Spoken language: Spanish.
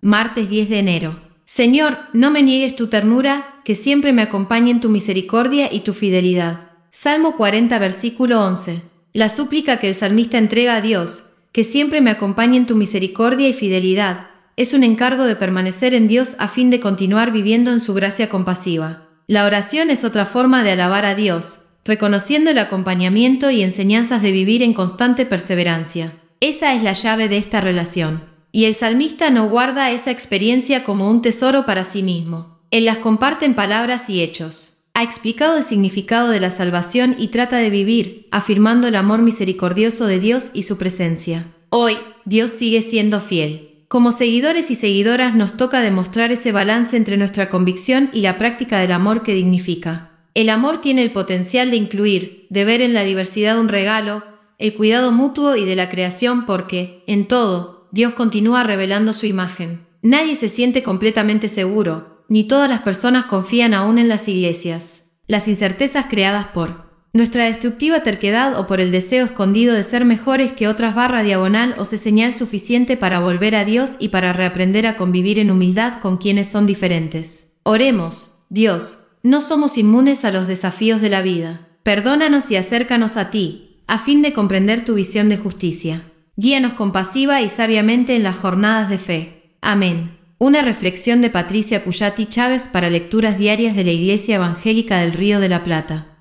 martes 10 de enero. Señor, no me niegues tu ternura, que siempre me acompañen tu misericordia y tu fidelidad. Salmo 40, versículo 11. La súplica que el salmista entrega a Dios, que siempre me acompañen tu misericordia y fidelidad, es un encargo de permanecer en Dios a fin de continuar viviendo en su gracia compasiva. La oración es otra forma de alabar a Dios, reconociendo el acompañamiento y enseñanzas de vivir en constante perseverancia. Esa es la llave de esta relación. Y el salmista no guarda esa experiencia como un tesoro para sí mismo. Él las comparte en palabras y hechos. Ha explicado el significado de la salvación y trata de vivir, afirmando el amor misericordioso de Dios y su presencia. Hoy, Dios sigue siendo fiel. Como seguidores y seguidoras nos toca demostrar ese balance entre nuestra convicción y la práctica del amor que dignifica. El amor tiene el potencial de incluir, de ver en la diversidad un regalo, el cuidado mutuo y de la creación porque, en todo, Dios continúa revelando su imagen. Nadie se siente completamente seguro, ni todas las personas confían aún en las iglesias. Las incertezas creadas por nuestra destructiva terquedad o por el deseo escondido de ser mejores que otras /diagonal o se señal suficiente para volver a Dios y para reaprender a convivir en humildad con quienes son diferentes. Oremos, Dios, no somos inmunes a los desafíos de la vida. Perdónanos y acércanos a ti, a fin de comprender tu visión de justicia. Guíanos compasiva y sabiamente en las jornadas de fe. Amén. Una reflexión de Patricia Cuyati Chávez para lecturas diarias de la Iglesia Evangélica del Río de la Plata.